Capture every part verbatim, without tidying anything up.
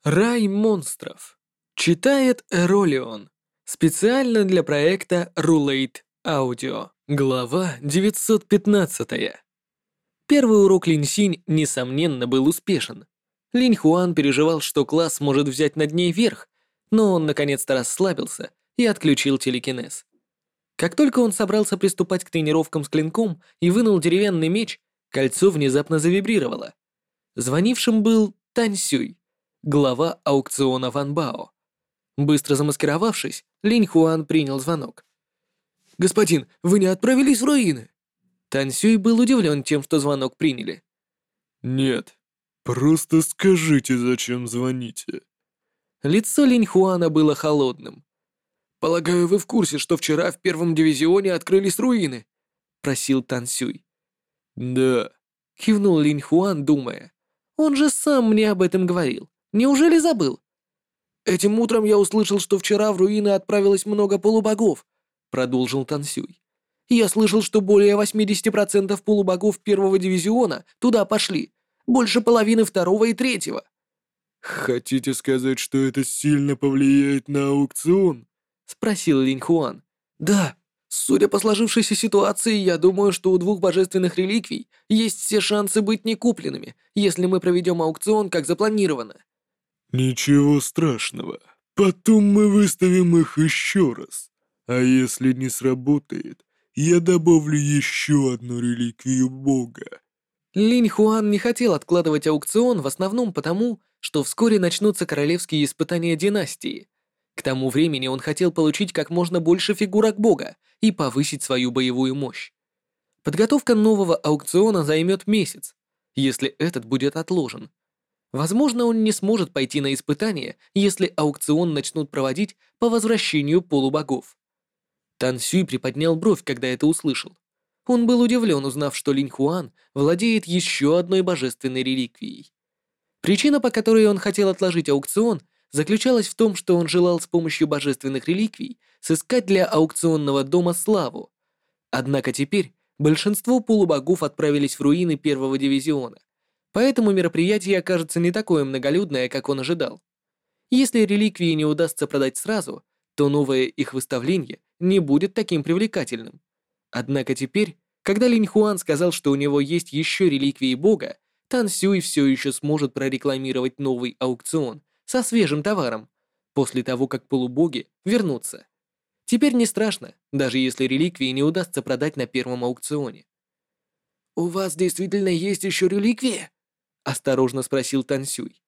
Рай монстров. Читает Эролион. Специально для проекта Rulate Audio. Глава девятьсот пятнадцать. Первый урок Линь-Синь, несомненно, был успешен. Линь-Хуан переживал, что класс может взять над ней верх, но он наконец-то расслабился и отключил телекинез. Как только он собрался приступать к тренировкам с клинком и вынул деревянный меч, кольцо внезапно завибрировало. Звонившим был Тань Сюй, глава аукциона Ван Бао. Быстро замаскировавшись, Линь Хуан принял звонок. «Господин, вы не отправились в руины?» Тань Сюй был удивлен тем, что звонок приняли. «Нет, просто скажите, зачем звоните». Лицо Линь Хуана было холодным. «Полагаю, вы в курсе, что вчера в первом дивизионе открылись руины?» — просил Тань Сюй. «Да». — кивнул Линь Хуан, думая. «Он же сам мне об этом говорил. Неужели забыл?» «Этим утром я услышал, что вчера в руины отправилось много полубогов», — продолжил Тань Сюй. «Я слышал, что более восемьдесят процентов полубогов первого дивизиона туда пошли, больше половины второго и третьего». «Хотите сказать, что это сильно повлияет на аукцион?» — спросил Линь Хуан. «Да, судя по сложившейся ситуации, я думаю, что у двух божественных реликвий есть все шансы быть некупленными, если мы проведем аукцион как запланировано». «Ничего страшного. Потом мы выставим их еще раз. А если не сработает, я добавлю еще одну реликвию бога». Линь Хуан не хотел откладывать аукцион в основном потому, что вскоре начнутся королевские испытания династии. К тому времени он хотел получить как можно больше фигурок бога и повысить свою боевую мощь. Подготовка нового аукциона займет месяц, если этот будет отложен. Возможно, он не сможет пойти на испытания, если аукцион начнут проводить по возвращению полубогов. Тан Сюй приподнял бровь, когда это услышал. Он был удивлен, узнав, что Линь Хуан владеет еще одной божественной реликвией. Причина, по которой он хотел отложить аукцион, заключалась в том, что он желал с помощью божественных реликвий сыскать для аукционного дома славу. Однако теперь большинство полубогов отправились в руины первого дивизиона, поэтому мероприятие окажется не такое многолюдное, как он ожидал. Если реликвии не удастся продать сразу, то новое их выставление не будет таким привлекательным. Однако теперь, когда Линь Хуан сказал, что у него есть еще реликвии бога, Тан Сюй все еще сможет прорекламировать новый аукцион со свежим товаром, после того, как полубоги вернутся. Теперь не страшно, даже если реликвии не удастся продать на первом аукционе. «У вас действительно есть еще реликвии?» — осторожно спросил Тан Сюй.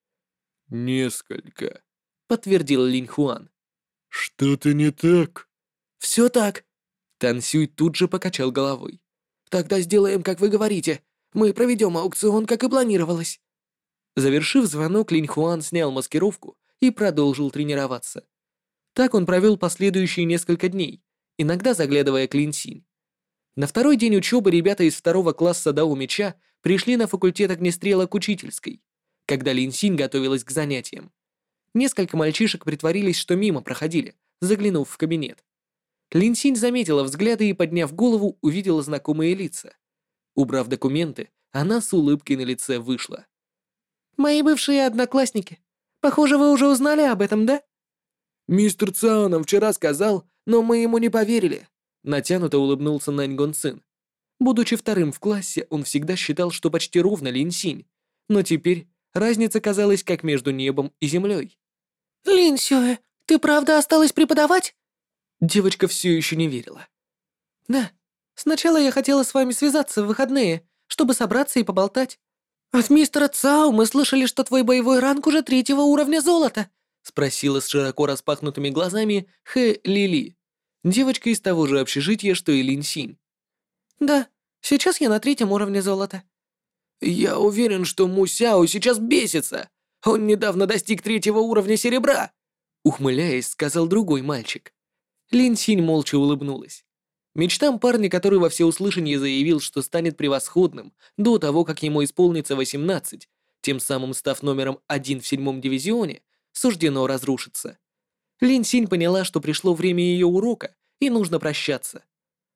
«Несколько». — подтвердил Линь Хуан. «Что-то не так?» «Все так». Тан Сюй тут же покачал головой. «Тогда сделаем, как вы говорите. Мы проведем аукцион, как и планировалось». Завершив звонок, Линь Хуан снял маскировку и продолжил тренироваться. Так он провел последующие несколько дней, иногда заглядывая к Линь Синь. На второй день учебы ребята из второго класса Дао Меча пришли на факультет огнестрела к учительской, когда Линь Синь готовилась к занятиям. Несколько мальчишек притворились, что мимо проходили, заглянув в кабинет. Линь Синь заметила взгляды и, подняв голову, увидела знакомые лица. Убрав документы, она с улыбкой на лице вышла. «Мои бывшие одноклассники. Похоже, вы уже узнали об этом, да?» «Мистер Цао нам вчера сказал, но мы ему не поверили», — натянуто улыбнулся Нань Гон Цин. Будучи вторым в классе, он всегда считал, что почти ровно Линь Синь, но теперь разница казалась как между небом и землей. «Линь Сюэ, ты правда осталась преподавать?» Девочка все еще не верила. «Да. Сначала я хотела с вами связаться в выходные, чтобы собраться и поболтать. От мистера Цао мы слышали, что твой боевой ранг уже третьего уровня золота», спросила с широко распахнутыми глазами Хэ Лили, девочка из того же общежития, что и Линь Синь. «Да, сейчас я на третьем уровне золота». «Я уверен, что Му Сяо сейчас бесится. Он недавно достиг третьего уровня серебра», ухмыляясь, сказал другой мальчик. Линь Синь молча улыбнулась. Мечтам парня, который во всеуслышание заявил, что станет превосходным до того, как ему исполнится восемнадцать, тем самым став номером один в седьмом дивизионе, суждено разрушиться. Линь Синь поняла, что пришло время ее урока, и нужно прощаться.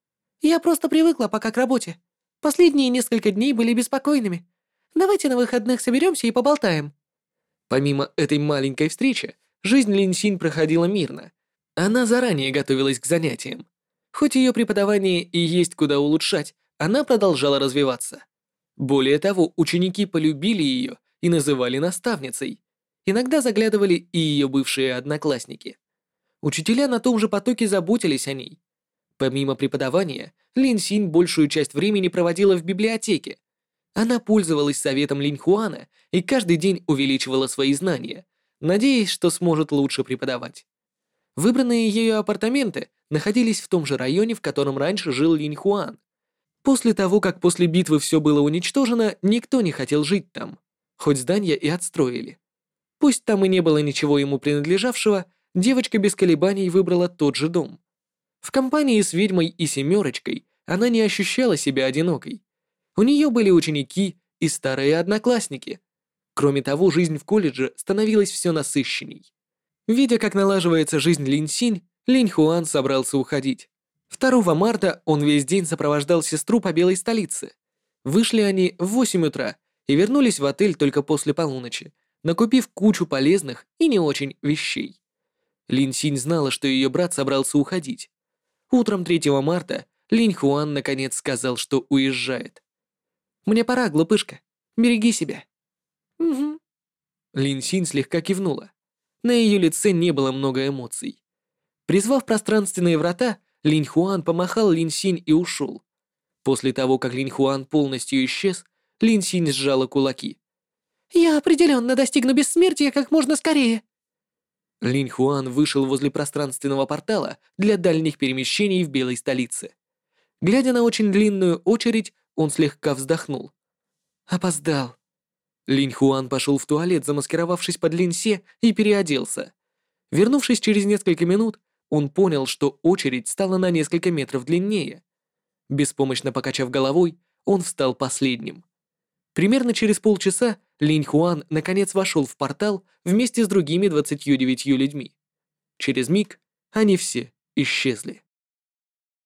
«Я просто привыкла пока к работе. Последние несколько дней были беспокойными. Давайте на выходных соберемся и поболтаем». Помимо этой маленькой встречи, жизнь Линсинь проходила мирно. Она заранее готовилась к занятиям. Хоть ее преподавание и есть куда улучшать, она продолжала развиваться. Более того, ученики полюбили ее и называли наставницей. Иногда заглядывали и ее бывшие одноклассники. Учителя на том же потоке заботились о ней. Помимо преподавания, Лин Синь большую часть времени проводила в библиотеке. Она пользовалась советом Линь Хуана и каждый день увеличивала свои знания, надеясь, что сможет лучше преподавать. Выбранные ею апартаменты находились в том же районе, в котором раньше жил Линь Хуан. После того, как после битвы все было уничтожено, никто не хотел жить там, хоть здания и отстроили. Пусть там и не было ничего ему принадлежавшего, девочка без колебаний выбрала тот же дом. В компании с ведьмой и семерочкой она не ощущала себя одинокой. У нее были ученики и старые одноклассники. Кроме того, жизнь в колледже становилась все насыщенней. Видя, как налаживается жизнь Линь Синь, Линь Хуан собрался уходить. второго марта он весь день сопровождал сестру по белой столице. Вышли они в восемь утра и вернулись в отель только после полуночи, накупив кучу полезных и не очень вещей. Линь Синь знала, что ее брат собрался уходить. Утром третьего марта Линь Хуан наконец сказал, что уезжает. «Мне пора, глупышка. Береги себя». «Угу». Линь Синь слегка кивнула. На ее лице не было много эмоций. Призвав пространственные врата, Линь Хуан помахал Линь Синь и ушел. После того, как Линь Хуан полностью исчез, Линь Синь сжала кулаки. «Я определенно достигну бессмертия как можно скорее». Линь Хуан вышел возле пространственного портала для дальних перемещений в белой столице. Глядя на очень длинную очередь, он слегка вздохнул. Опоздал. Линь Хуан пошел в туалет, замаскировавшись под Линь Се, и переоделся. Вернувшись через несколько минут, он понял, что очередь стала на несколько метров длиннее. Беспомощно покачав головой, он встал последним. Примерно через полчаса Линь Хуан наконец вошел в портал вместе с другими двадцатью девятью людьми. Через миг они все исчезли.